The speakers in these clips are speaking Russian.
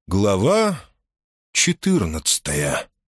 Глава 14.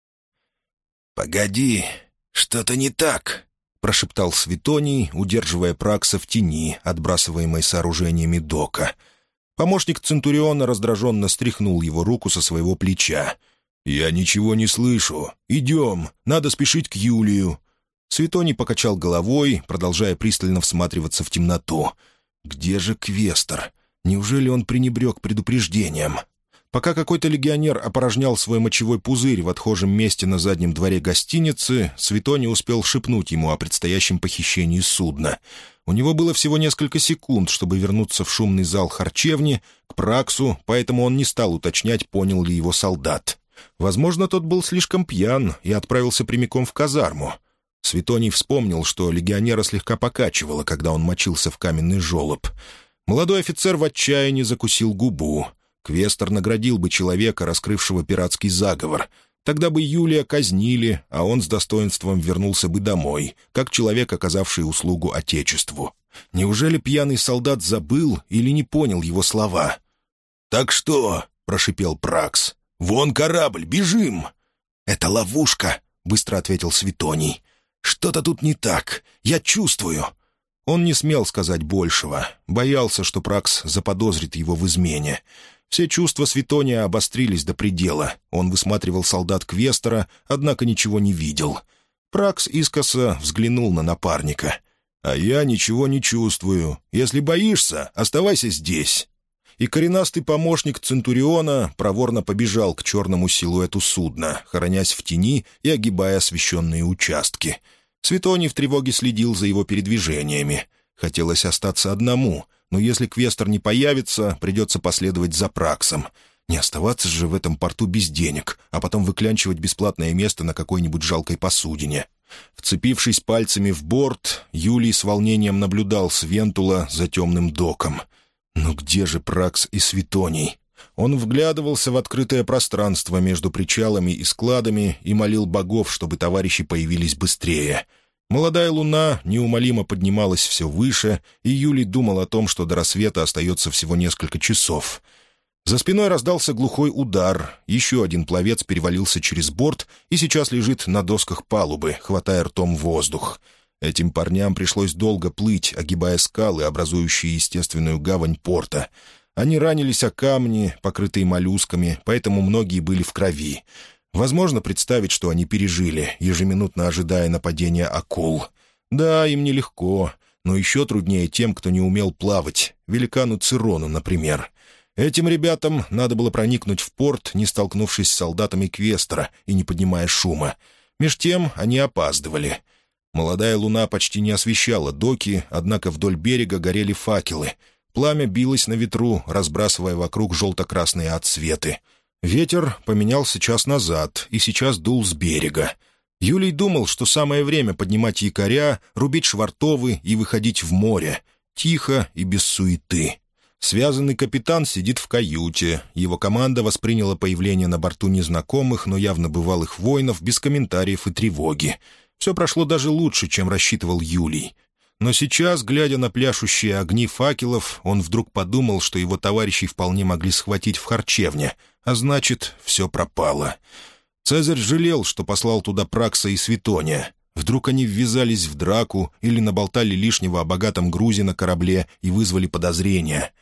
«Погоди, что-то не так», — прошептал Светоний, удерживая Пракса в тени, отбрасываемой сооружениями дока. Помощник Центуриона раздраженно стряхнул его руку со своего плеча. «Я ничего не слышу. Идем, надо спешить к Юлию». Светоний покачал головой, продолжая пристально всматриваться в темноту. «Где же Квестор? Неужели он пренебрег предупреждением?» Пока какой-то легионер опорожнял свой мочевой пузырь в отхожем месте на заднем дворе гостиницы, Светоний успел шепнуть ему о предстоящем похищении судна. У него было всего несколько секунд, чтобы вернуться в шумный зал харчевни, к Праксу, поэтому он не стал уточнять, понял ли его солдат. Возможно, тот был слишком пьян и отправился прямиком в казарму. Светоний вспомнил, что легионера слегка покачивало, когда он мочился в каменный желоб. Молодой офицер в отчаянии закусил губу. Квестор наградил бы человека, раскрывшего пиратский заговор. Тогда бы Юлия казнили, а он с достоинством вернулся бы домой, как человек, оказавший услугу Отечеству. Неужели пьяный солдат забыл или не понял его слова? «Так что?» — прошипел Пракс. «Вон корабль, бежим!» «Это ловушка», — быстро ответил Светоний. «Что-то тут не так. Я чувствую». Он не смел сказать большего. Боялся, что Пракс заподозрит его в измене. Все чувства Светония обострились до предела. Он высматривал солдат Квестора, однако ничего не видел. Пракс искоса взглянул на напарника. «А я ничего не чувствую. Если боишься, оставайся здесь». И коренастый помощник Центуриона проворно побежал к черному силуэту судна, хоронясь в тени и огибая освещенные участки. Светоний в тревоге следил за его передвижениями. Хотелось остаться одному, но если Квестор не появится, придется последовать за Праксом. Не оставаться же в этом порту без денег, а потом выклянчивать бесплатное место на какой-нибудь жалкой посудине. Вцепившись пальцами в борт, Юлий с волнением наблюдал с вентула за темным доком. «Ну где же Пракс и Светоний?» Он вглядывался в открытое пространство между причалами и складами и молил богов, чтобы товарищи появились быстрее. Молодая луна неумолимо поднималась все выше, и Юлий думал о том, что до рассвета остается всего несколько часов. За спиной раздался глухой удар. Еще один пловец перевалился через борт и сейчас лежит на досках палубы, хватая ртом воздух. Этим парням пришлось долго плыть, огибая скалы, образующие естественную гавань порта. Они ранились о камни, покрытые моллюсками, поэтому многие были в крови. Возможно представить, что они пережили, ежеминутно ожидая нападения акул. Да, им нелегко, но еще труднее тем, кто не умел плавать, великану Цирону, например. Этим ребятам надо было проникнуть в порт, не столкнувшись с солдатами Квестора и не поднимая шума. Меж тем они опаздывали. Молодая луна почти не освещала доки, однако вдоль берега горели факелы. Пламя билось на ветру, разбрасывая вокруг желто-красные отсветы. Ветер поменялся час назад и сейчас дул с берега. Юлий думал, что самое время поднимать якоря, рубить швартовы и выходить в море. Тихо и без суеты. Связанный капитан сидит в каюте. Его команда восприняла появление на борту незнакомых, но явно бывалых воинов без комментариев и тревоги. Все прошло даже лучше, чем рассчитывал Юлий. Но сейчас, глядя на пляшущие огни факелов, он вдруг подумал, что его товарищей вполне могли схватить в харчевне, а значит, все пропало. Цезарь жалел, что послал туда Пракса и Светония. Вдруг они ввязались в драку или наболтали лишнего о богатом грузе на корабле и вызвали подозрения.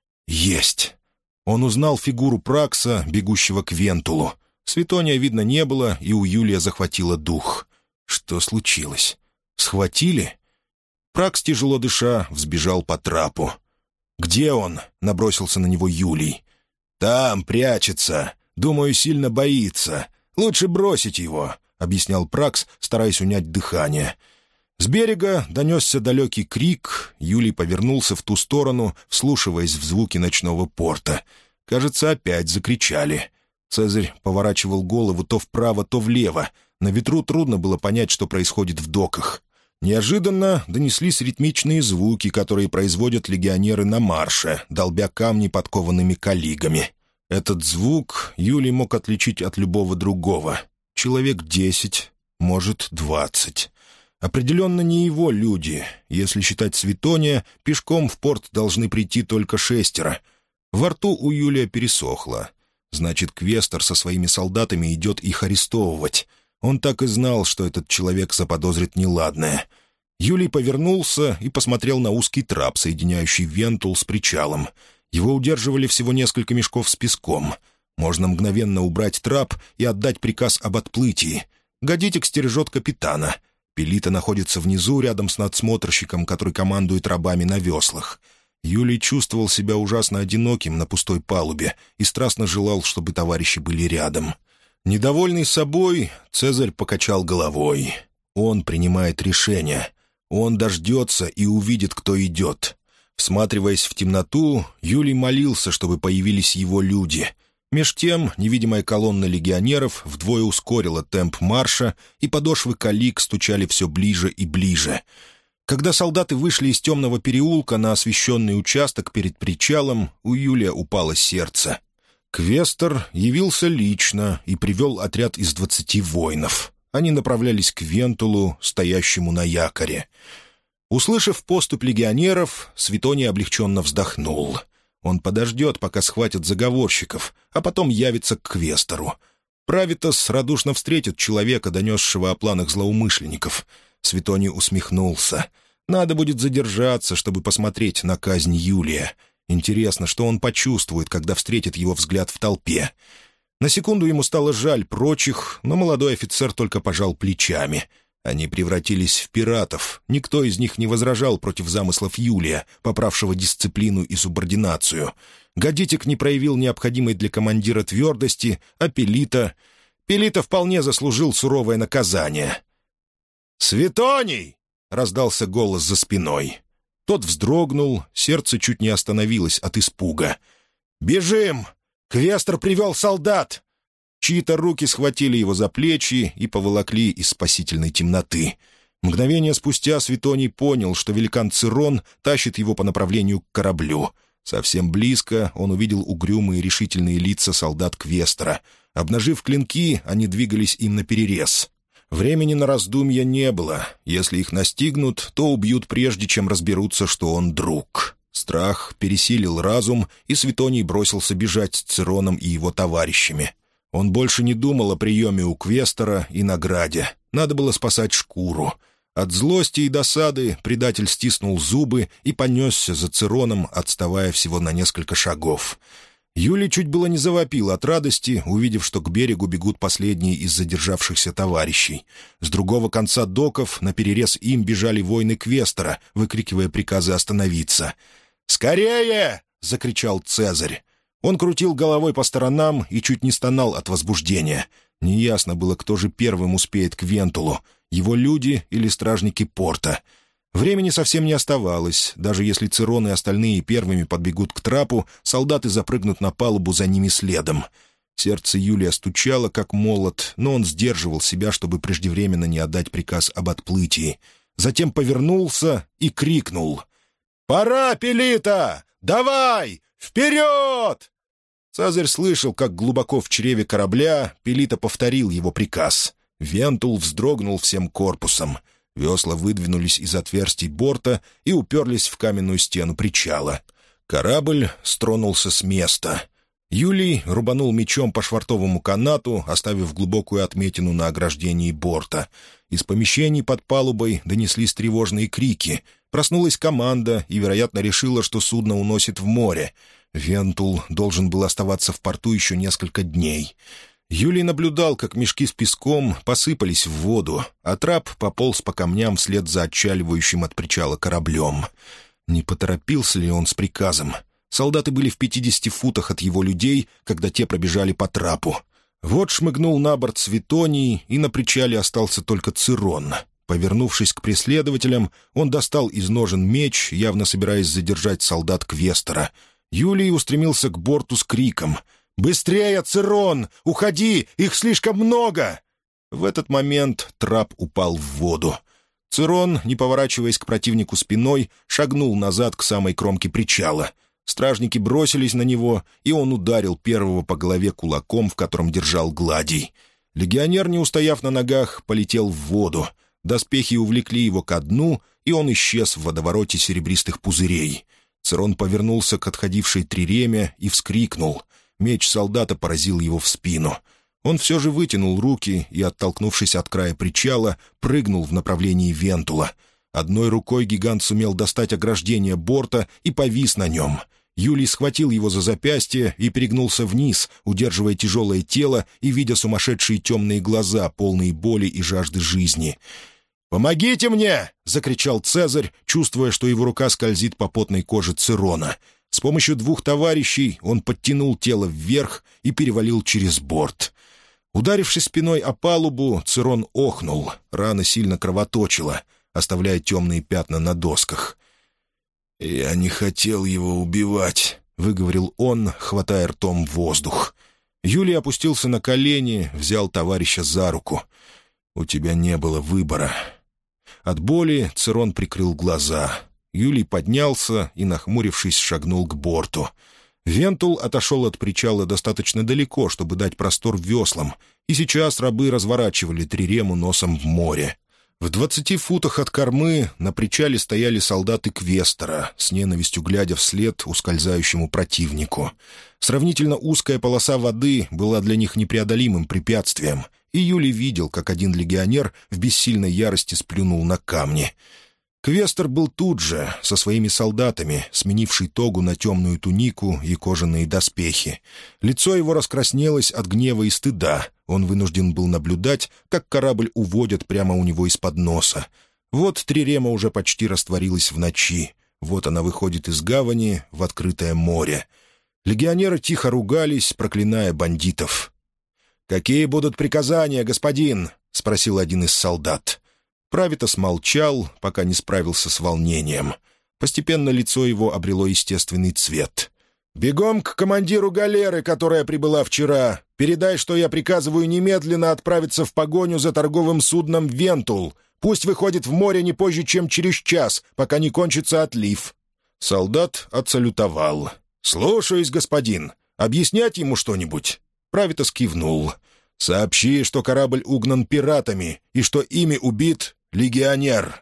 Есть! Он узнал фигуру Пракса, бегущего к вентулу. Светония видно не было, и у Юлия захватило дух. Что случилось? Схватили? Пракс, тяжело дыша, взбежал по трапу. «Где он?» — набросился на него Юлий. «Там, прячется. Думаю, сильно боится. Лучше бросить его», — объяснял Пракс, стараясь унять дыхание. С берега донесся далекий крик. Юлий повернулся в ту сторону, вслушиваясь в звуки ночного порта. Кажется, опять закричали. Цезарь поворачивал голову то вправо, то влево. На ветру трудно было понять, что происходит в доках. Неожиданно донеслись ритмичные звуки, которые производят легионеры на марше, долбя камни подкованными калигами. Этот звук Юлий мог отличить от любого другого. Человек 10, может, 20. Определенно не его люди. Если считать Светония, пешком в порт должны прийти только 6. Во рту у Юлия пересохло. Значит, Квестор со своими солдатами идет их арестовывать. Он так и знал, что этот человек заподозрит неладное. Юлий повернулся и посмотрел на узкий трап, соединяющий Вентул с причалом. Его удерживали всего несколько мешков с песком. Можно мгновенно убрать трап и отдать приказ об отплытии. Гадитик стережет капитана. Пелита находится внизу, рядом с надсмотрщиком, который командует рабами на веслах. Юлий чувствовал себя ужасно одиноким на пустой палубе и страстно желал, чтобы товарищи были рядом. Недовольный собой, Цезарь покачал головой. Он принимает решение. Он дождется и увидит, кто идет. Всматриваясь в темноту, Юлий молился, чтобы появились его люди. Меж тем невидимая колонна легионеров вдвое ускорила темп марша, и подошвы калик стучали все ближе и ближе. Когда солдаты вышли из темного переулка на освещенный участок перед причалом, у Юлия упало сердце. Квестор явился лично и привел отряд из 20 воинов. Они направлялись к Вентулу, стоящему на якоре. Услышав поступь легионеров, Светоний облегченно вздохнул. Он подождет, пока схватят заговорщиков, а потом явится к Квестору. Правитос радушно встретит человека, донесшего о планах злоумышленников. Светоний усмехнулся. Надо будет задержаться, чтобы посмотреть на казнь Юлия. Интересно, что он почувствует, когда встретит его взгляд в толпе. На секунду ему стало жаль прочих, но молодой офицер только пожал плечами. Они превратились в пиратов. Никто из них не возражал против замыслов Юлия, поправшего дисциплину и субординацию. Гадитик не проявил необходимой для командира твердости, а Пелита вполне заслужил суровое наказание. «Светоний!» — раздался голос за спиной. Тот вздрогнул, сердце чуть не остановилось от испуга. «Бежим! Квестор привел солдат!» Чьи-то руки схватили его за плечи и поволокли из спасительной темноты. Мгновение спустя Светоний понял, что великан Цирон тащит его по направлению к кораблю. Совсем близко он увидел угрюмые решительные лица солдат Квестора. Обнажив клинки, они двигались им наперерез. Времени на раздумья не было. Если их настигнут, то убьют прежде, чем разберутся, что он друг. Страх пересилил разум, и Светоний бросился бежать с Цироном и его товарищами. Он больше не думал о приеме у Квестора и награде. Надо было спасать шкуру. От злости и досады предатель стиснул зубы и понесся за Цироном, отставая всего на несколько шагов. Юлий чуть было не завопил от радости, увидев, что к берегу бегут последние из задержавшихся товарищей. С другого конца доков наперерез им бежали воины Квестора, выкрикивая приказы остановиться. «Скорее!» — закричал Цезарь. Он крутил головой по сторонам и чуть не стонал от возбуждения. Неясно было, кто же первым успеет к Вентулу, его люди или стражники порта. Времени совсем не оставалось. Даже если Цирон и остальные первыми подбегут к трапу, солдаты запрыгнут на палубу за ними следом. Сердце Юлия стучало, как молот, но он сдерживал себя, чтобы преждевременно не отдать приказ об отплытии. Затем повернулся и крикнул: «Пора, Пелита! Давай! Вперед!» Цезарь слышал, как глубоко в чреве корабля Пелита повторил его приказ. Вентул вздрогнул всем корпусом. Весла выдвинулись из отверстий борта и уперлись в каменную стену причала. Корабль стронулся с места. Юлий рубанул мечом по швартовому канату, оставив глубокую отметину на ограждении борта. Из помещений под палубой донеслись тревожные крики. Проснулась команда и, вероятно, решила, что судно уносит в море. Вентул должен был оставаться в порту еще несколько дней. Юлий наблюдал, как мешки с песком посыпались в воду, а трап пополз по камням вслед за отчаливающим от причала кораблем. Не поторопился ли он с приказом? Солдаты были в 50 футах от его людей, когда те пробежали по трапу. Вот шмыгнул на борт Светоний, и на причале остался только Цирон. Повернувшись к преследователям, он достал из ножен меч, явно собираясь задержать солдат Квестора. Юлий устремился к борту с криком: «Быстрее, Цирон! Уходи! Их слишком много!» В этот момент трап упал в воду. Цирон, не поворачиваясь к противнику спиной, шагнул назад к самой кромке причала. Стражники бросились на него, и он ударил первого по голове кулаком, в котором держал гладий. Легионер, не устояв на ногах, полетел в воду. Доспехи увлекли его ко дну, и он исчез в водовороте серебристых пузырей. Цирон повернулся к отходившей триреме и вскрикнул. Меч солдата поразил его в спину. Он все же вытянул руки и, оттолкнувшись от края причала, прыгнул в направлении Вентула. Одной рукой гигант сумел достать ограждение борта и повис на нем. Юлий схватил его за запястье и перегнулся вниз, удерживая тяжелое тело и видя сумасшедшие темные глаза, полные боли и жажды жизни. «Помогите мне!» — закричал Цезарь, чувствуя, что его рука скользит по потной коже Цирона. С помощью 2 товарищей он подтянул тело вверх и перевалил через борт. Ударившись спиной о палубу, Цирон охнул. Рана сильно кровоточила, оставляя темные пятна на досках. «Я не хотел его убивать», — выговорил он, хватая ртом воздух. Юлий опустился на колени, взял товарища за руку. «У тебя не было выбора». От боли Цирон прикрыл глаза. Юлий поднялся и, нахмурившись, шагнул к борту. Вентул отошел от причала достаточно далеко, чтобы дать простор веслам, и сейчас рабы разворачивали трирему носом в море. В 20 футах от кормы на причале стояли солдаты Квестора, с ненавистью глядя вслед ускользающему противнику. Сравнительно узкая полоса воды была для них непреодолимым препятствием, и Юлий видел, как один легионер в бессильной ярости сплюнул на камни. Квестор был тут же, со своими солдатами, сменивший тогу на темную тунику и кожаные доспехи. Лицо его раскраснелось от гнева и стыда. Он вынужден был наблюдать, как корабль уводят прямо у него из-под носа. Вот трирема уже почти растворилась в ночи. Вот она выходит из гавани в открытое море. Легионеры тихо ругались, проклиная бандитов. «Какие будут приказания, господин?» — спросил один из солдат. Правитос молчал, пока не справился с волнением. Постепенно лицо его обрело естественный цвет. «Бегом к командиру галеры, которая прибыла вчера. Передай, что я приказываю немедленно отправиться в погоню за торговым судном «Вентул». Пусть выходит в море не позже, чем через час, пока не кончится отлив». Солдат отсалютовал. «Слушаюсь, господин. Объяснять ему что-нибудь?» Правитос кивнул. «Сообщи, что корабль угнан пиратами и что ими убит легионер».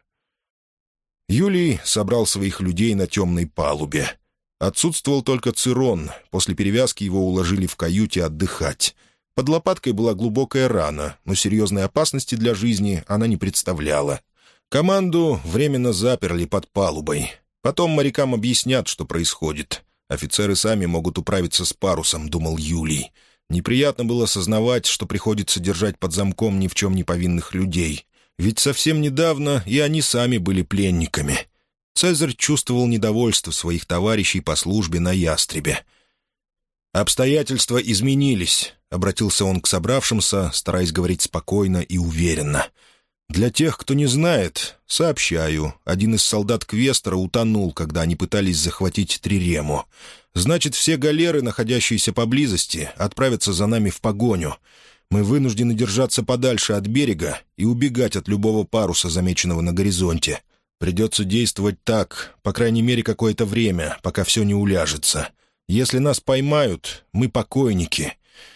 Юлий собрал своих людей на темной палубе. Отсутствовал только Цирон. После перевязки его уложили в каюте отдыхать. Под лопаткой была глубокая рана, но серьезной опасности для жизни она не представляла. Команду временно заперли под палубой. Потом морякам объяснят, что происходит. Офицеры сами могут управиться с парусом, думал Юлий. Неприятно было сознавать, что приходится держать под замком ни в чем не повинных людей. Ведь совсем недавно и они сами были пленниками. Цезарь чувствовал недовольство своих товарищей по службе на ястребе. «Обстоятельства изменились», — обратился он к собравшимся, стараясь говорить спокойно и уверенно. «Для тех, кто не знает, сообщаю, один из солдат Квестора утонул, когда они пытались захватить трирему. Значит, все галеры, находящиеся поблизости, отправятся за нами в погоню. Мы вынуждены держаться подальше от берега и убегать от любого паруса, замеченного на горизонте. Придется действовать так, по крайней мере, какое-то время, пока все не уляжется. Если нас поймают, мы покойники».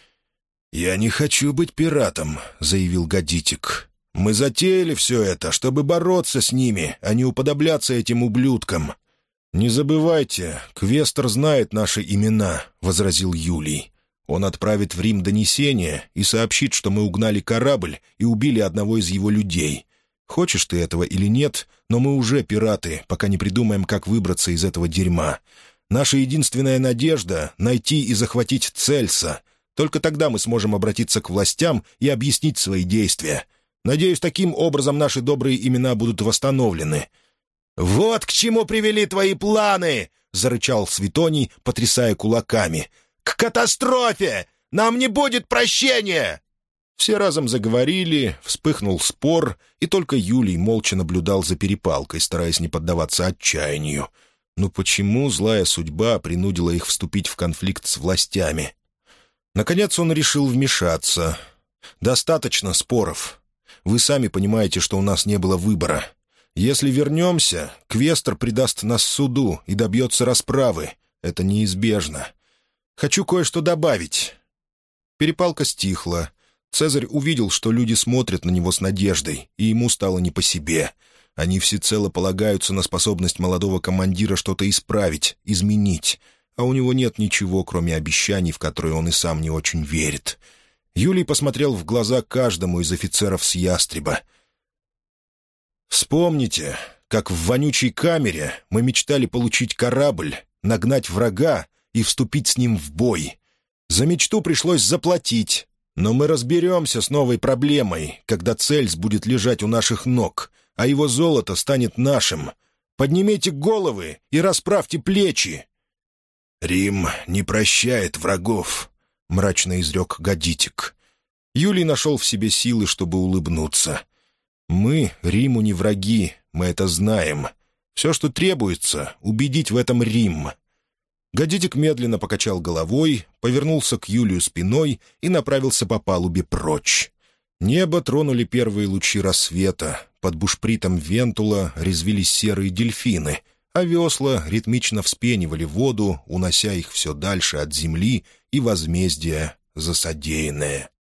«Я не хочу быть пиратом», — заявил Гадитик. «Мы затеяли все это, чтобы бороться с ними, а не уподобляться этим ублюдкам». «Не забывайте, Квестор знает наши имена», — возразил Юлий. «Он отправит в Рим донесение и сообщит, что мы угнали корабль и убили одного из его людей. Хочешь ты этого или нет, но мы уже пираты, пока не придумаем, как выбраться из этого дерьма. Наша единственная надежда — найти и захватить Цельса. Только тогда мы сможем обратиться к властям и объяснить свои действия. Надеюсь, таким образом наши добрые имена будут восстановлены». «Вот к чему привели твои планы!» — зарычал Светоний, потрясая кулаками. «К катастрофе! Нам не будет прощения!» Все разом заговорили, вспыхнул спор, и только Юлий молча наблюдал за перепалкой, стараясь не поддаваться отчаянию. Но почему злая судьба принудила их вступить в конфликт с властями? Наконец он решил вмешаться. «Достаточно споров. Вы сами понимаете, что у нас не было выбора. Если вернемся, Квестор предаст нас суду и добьется расправы. Это неизбежно. Хочу кое-что добавить». Перепалка стихла. Цезарь увидел, что люди смотрят на него с надеждой, и ему стало не по себе. Они всецело полагаются на способность молодого командира что-то исправить, изменить. а у него нет ничего, кроме обещаний, в которые он и сам не очень верит. Юлий посмотрел в глаза каждому из офицеров с «Ястреба». «Вспомните, как в вонючей камере мы мечтали получить корабль, нагнать врага и вступить с ним в бой. За мечту пришлось заплатить, но мы разберемся с новой проблемой, когда Цельс будет лежать у наших ног, а его золото станет нашим. Поднимите головы и расправьте плечи!» «Рим не прощает врагов», — мрачно изрек Гадитик. Юлий нашел в себе силы, чтобы улыбнуться. «Мы Риму не враги, мы это знаем. Все, что требуется, убедить в этом Рим». Гадитик медленно покачал головой, повернулся к Юлию спиной и направился по палубе прочь. Небо тронули первые лучи рассвета, под бушпритом Вентула резвились серые дельфины, а весла ритмично вспенивали воду, унося их все дальше от земли и возмездия за содеянное.